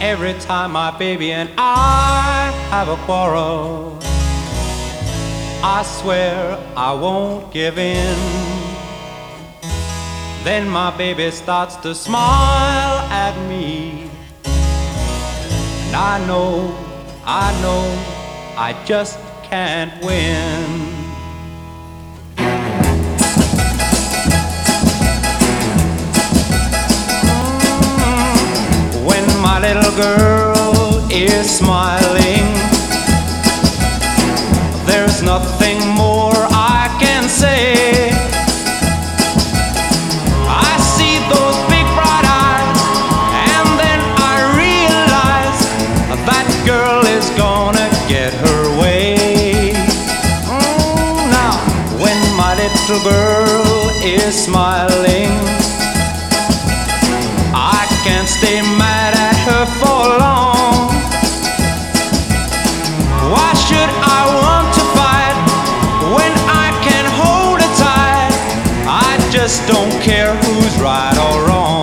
Every time my baby and I have a quarrel, I swear I won't give in. Then my baby starts to smile at me, and I know, I just can't win. When my little girl is smiling, there's nothing more I can say. I see those big bright eyes, and then I realize that girl is gonna get her way. Now, when my little girl is smiling, I can't stay mad at her for long. Why should I want to fight when I can hold her tight? I just don't care who's right or wrong.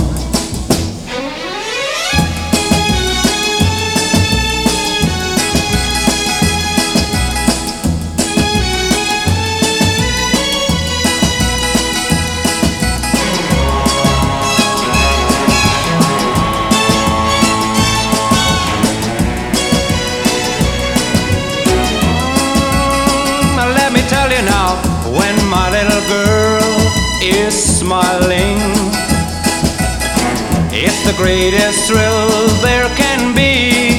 Tell you now, when my little girl is smiling, it's the greatest thrill there can be.